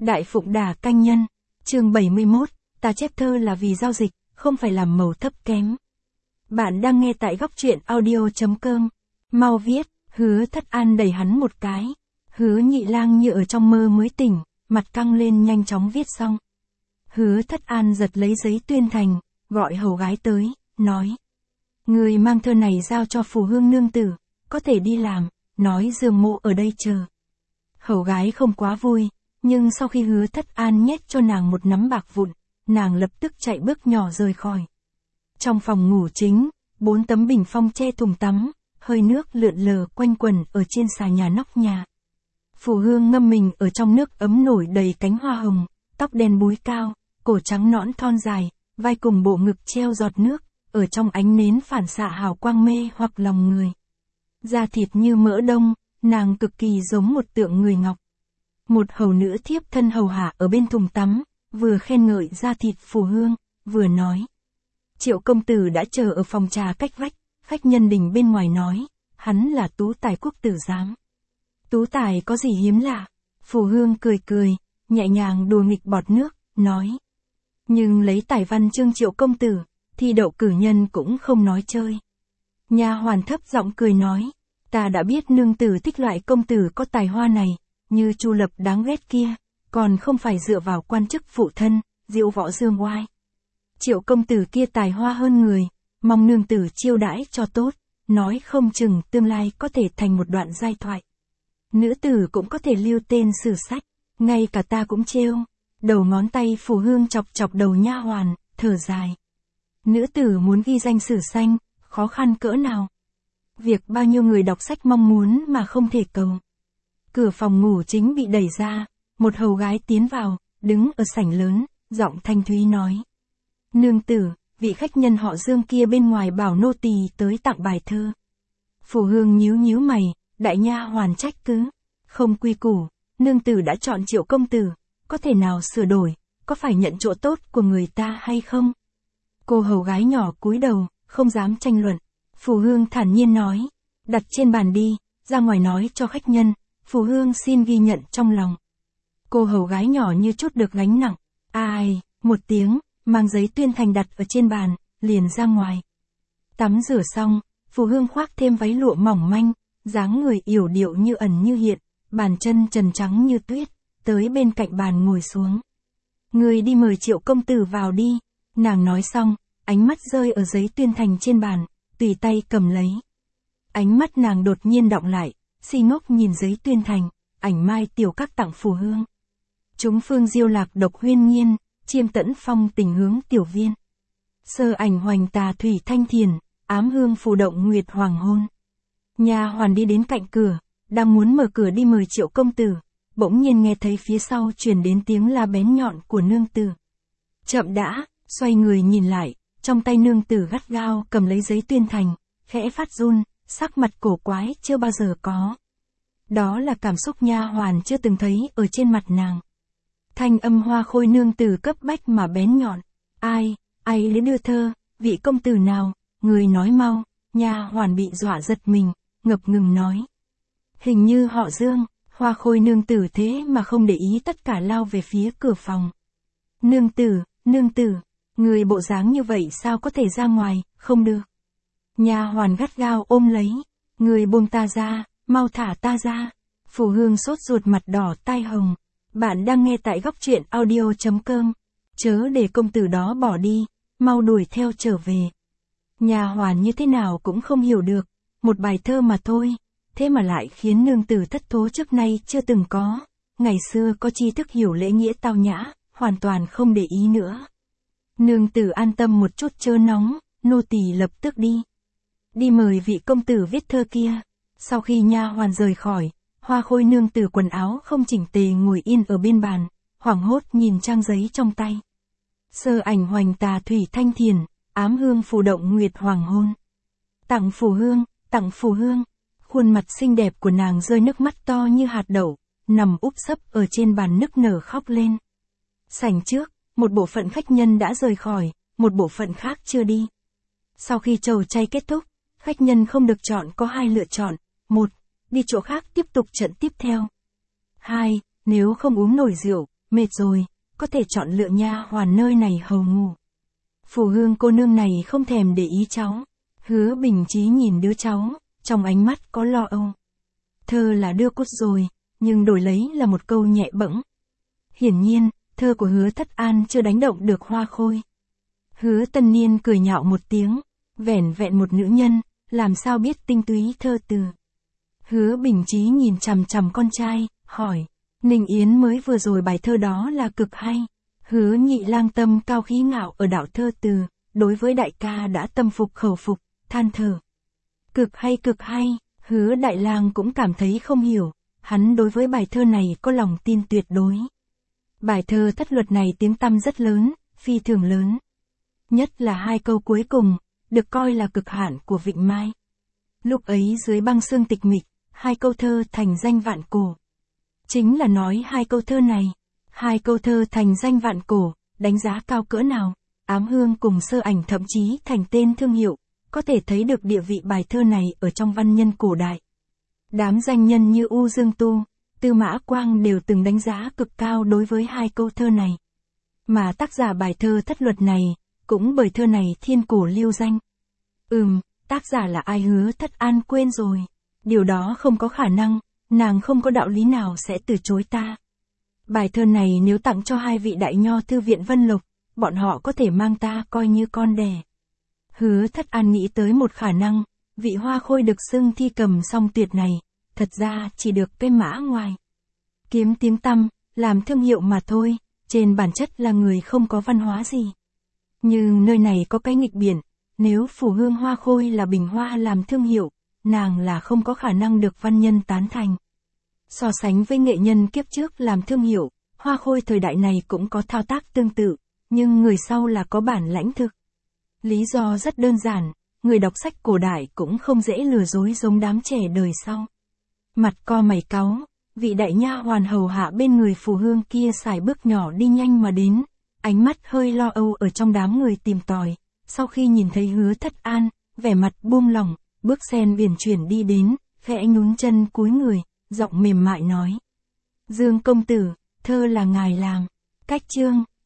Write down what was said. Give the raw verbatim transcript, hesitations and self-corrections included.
Đại Phụng Đà Canh Nhân, chương bảy mươi mốt, ta chép thơ là vì giao dịch, không phải làm màu thấp kém. Bạn đang nghe tại góc truyện audio.com. Mau viết, Hứa Thất An đẩy hắn một cái. Hứa Nhị Lang như ở trong mơ mới tỉnh, mặt căng lên nhanh chóng viết xong. Hứa Thất An giật lấy giấy tuyên thành, gọi hầu gái tới, nói. Người mang thơ này giao cho Phù Hương nương tử, có thể đi làm, nói Dương Mộ ở đây chờ. Hầu gái không quá vui, nhưng sau khi Hứa Thất An nhét cho nàng một nắm bạc vụn, nàng lập tức chạy bước nhỏ rời khỏi. Trong phòng ngủ chính, bốn tấm bình phong che thùng tắm, hơi nước lượn lờ quanh quẩn ở trên xà nhà nóc nhà. Phù Hương ngâm mình ở trong nước ấm nổi đầy cánh hoa hồng, tóc đen búi cao, cổ trắng nõn thon dài, vai cùng bộ ngực treo giọt nước, ở trong ánh nến phản xạ hào quang mê hoặc lòng người. Da thịt như mỡ đông, nàng cực kỳ giống một tượng người ngọc. Một hầu nữ thiếp thân hầu hạ ở bên thùng tắm, vừa khen ngợi da thịt Phù Hương, vừa nói. Triệu công tử đã chờ ở phòng trà cách vách, khách nhân đình bên ngoài nói, hắn là tú tài quốc tử giám. Tú tài có gì hiếm lạ? Phù Hương cười cười, nhẹ nhàng đùa nghịch bọt nước, nói. Nhưng lấy tài văn chương Triệu công tử, thi đậu cử nhân cũng không nói chơi. Nha hoàn thấp giọng cười nói, ta đã biết nương tử thích loại công tử có tài hoa này, như Chu Lập đáng ghét kia, còn không phải dựa vào quan chức phụ thân, diệu võ dương oai. Triệu công tử kia tài hoa hơn người, mong nương tử chiêu đãi cho tốt, nói không chừng tương lai có thể thành một đoạn giai thoại. Nữ tử cũng có thể lưu tên sử sách, ngay cả ta cũng trêu. Đầu ngón tay Phù Hương chọc chọc đầu nha hoàn, thở dài. Nữ tử muốn ghi danh sử xanh, khó khăn cỡ nào. Việc bao nhiêu người đọc sách mong muốn mà không thể cầu. Cửa phòng ngủ chính bị đẩy ra, một hầu gái tiến vào, đứng ở sảnh lớn, giọng thanh thúy nói. Nương tử, vị khách nhân họ Dương kia bên ngoài bảo nô tỳ tới tặng bài thơ. Phù Hương nhíu nhíu mày, đại nha hoàn trách cứ. Không quy củ, nương tử đã chọn Triệu công tử, có thể nào sửa đổi, có phải nhận chỗ tốt của người ta hay không? Cô hầu gái nhỏ cúi đầu, không dám tranh luận. Phù Hương thản nhiên nói, đặt trên bàn đi, ra ngoài nói cho khách nhân, Phù Hương xin ghi nhận trong lòng. Cô hầu gái nhỏ như chút được gánh nặng, ai, một tiếng, mang giấy tuyên thành đặt ở trên bàn, liền ra ngoài. Tắm rửa xong, Phù Hương khoác thêm váy lụa mỏng manh, dáng người yểu điệu như ẩn như hiện, bàn chân trần trắng như tuyết, tới bên cạnh bàn ngồi xuống. Người đi mời Triệu công tử vào đi, nàng nói xong, ánh mắt rơi ở giấy tuyên thành trên bàn, tùy tay cầm lấy. Ánh mắt nàng đột nhiên đọng lại, si ngốc nhìn giấy tuyên thành, ảnh mai tiểu các tặng Phù Hương. Chúng phương diêu lạc độc huyên nhiên, chiêm tẫn phong tình hướng tiểu viên. Sơ ảnh hoành tà thủy thanh thiền, ám hương phù động nguyệt hoàng hôn. Nha hoàn đi đến cạnh cửa, đang muốn mở cửa đi mời Triệu công tử, bỗng nhiên nghe thấy phía sau truyền đến tiếng la bén nhọn của nương tử. Chậm đã, xoay người nhìn lại, trong tay nương tử gắt gao cầm lấy giấy tuyên thành, khẽ phát run, sắc mặt cổ quái chưa bao giờ có. Đó là cảm xúc nha hoàn chưa từng thấy ở trên mặt nàng. Thanh âm hoa khôi nương tử cấp bách mà bén nhọn. Ai, ai lấy đưa thơ, vị công tử nào, người nói mau. Nha hoàn bị dọa giật mình, ngập ngừng nói. Hình như họ Dương. Hoa khôi nương tử thế mà không để ý tất cả lao về phía cửa phòng. Nương tử, nương tử, người bộ dáng như vậy sao có thể ra ngoài, không được. Nha hoàn gắt gao ôm lấy, người buông ta ra, mau thả ta ra. Phù Hương sốt ruột mặt đỏ tai hồng. Bạn đang nghe tại góc truyện audio.com. Chớ để công tử đó bỏ đi, mau đuổi theo trở về. Nha hoàn như thế nào cũng không hiểu được, một bài thơ mà thôi. Thế mà lại khiến nương tử thất thố trước nay chưa từng có. Ngày xưa có tri thức hiểu lễ nghĩa tao nhã, hoàn toàn không để ý nữa. Nương tử an tâm một chút chớ nóng, nô tỳ lập tức đi. Đi mời vị công tử viết thơ kia. Sau khi nha hoàn rời khỏi, hoa khôi nương tử quần áo không chỉnh tề ngồi yên ở bên bàn, hoảng hốt nhìn trang giấy trong tay. Sơ ảnh hoành tà thủy thanh thiền, ám hương phù động nguyệt hoàng hôn. Tặng Phù Hương, tặng Phù Hương. Khuôn mặt xinh đẹp của nàng rơi nước mắt to như hạt đậu, nằm úp sấp ở trên bàn nức nở khóc lên. Sảnh trước, một bộ phận khách nhân đã rời khỏi, một bộ phận khác chưa đi. Sau khi trầu chay kết thúc, khách nhân không được chọn có hai lựa chọn. Một, đi chỗ khác tiếp tục trận tiếp theo. Hai, nếu không uống nổi rượu, mệt rồi, có thể chọn lựa nha hoàn nơi này hầu ngủ. Phù Hương cô nương này không thèm để ý cháu. Hứa Bình Chí nhìn đứa cháu, trong ánh mắt có lo âu. Thơ là đưa cút rồi, nhưng đổi lấy là một câu nhẹ bẫng. Hiển nhiên, thơ của Hứa Thất An chưa đánh động được Hoa Khôi. Hứa Tân Niên cười nhạo một tiếng, vẻn vẹn một nữ nhân, làm sao biết tinh túy thơ từ. Hứa Bình Chí nhìn chằm chằm con trai, hỏi, Ninh Yến mới vừa rồi bài thơ đó là cực hay. Hứa Nhị Lang tâm cao khí ngạo ở đạo thơ từ, đối với đại ca đã tâm phục khẩu phục, than thở. Cực hay cực hay, Hứa Đại Lang cũng cảm thấy không hiểu, hắn đối với bài thơ này có lòng tin tuyệt đối. Bài thơ thất luật này tiếng tăm rất lớn, phi thường lớn. Nhất là hai câu cuối cùng, được coi là cực hạn của Vịnh Mai. Lúc ấy dưới băng sương tịch mịch, hai câu thơ thành danh vạn cổ. Chính là nói hai câu thơ này, hai câu thơ thành danh vạn cổ, đánh giá cao cỡ nào, Ám Hương cùng Sơ Ảnh thậm chí thành tên thương hiệu, có thể thấy được địa vị bài thơ này ở trong văn nhân cổ đại. Đám danh nhân như U Dương Tu, Tư Mã Quang đều từng đánh giá cực cao đối với hai câu thơ này. Mà tác giả bài thơ thất luật này, cũng bởi thơ này thiên cổ lưu danh. Ừm, tác giả là ai Hứa Thất An quên rồi. Điều đó không có khả năng, nàng không có đạo lý nào sẽ từ chối ta. Bài thơ này nếu tặng cho hai vị đại nho thư viện Vân Lộc, bọn họ có thể mang ta coi như con đẻ. Hứa Thất An nghĩ tới một khả năng, vị Hoa Khôi được xưng thi cầm song tuyệt này, thật ra chỉ được cái mã ngoài. Kiếm tiếng tăm, làm thương hiệu mà thôi, trên bản chất là người không có văn hóa gì. Nhưng nơi này có cái nghịch biển, nếu Phù Hương Hoa Khôi là bình hoa làm thương hiệu, nàng là không có khả năng được văn nhân tán thành. So sánh với nghệ nhân kiếp trước làm thương hiệu, Hoa Khôi thời đại này cũng có thao tác tương tự, nhưng người sau là có bản lãnh thực. Lý do rất đơn giản, người đọc sách cổ đại cũng không dễ lừa dối giống đám trẻ đời sau. Mặt co mày cáu, vị đại nha hoàn hầu hạ bên người Phù Hương kia sải bước nhỏ đi nhanh mà đến, ánh mắt hơi lo âu ở trong đám người tìm tòi, sau khi nhìn thấy Hứa Thất An, vẻ mặt buông lỏng, bước sen viển chuyển đi đến, khẽ nhún chân cúi người, giọng mềm mại nói. Dương công tử, thơ là ngài làm. Cách chương.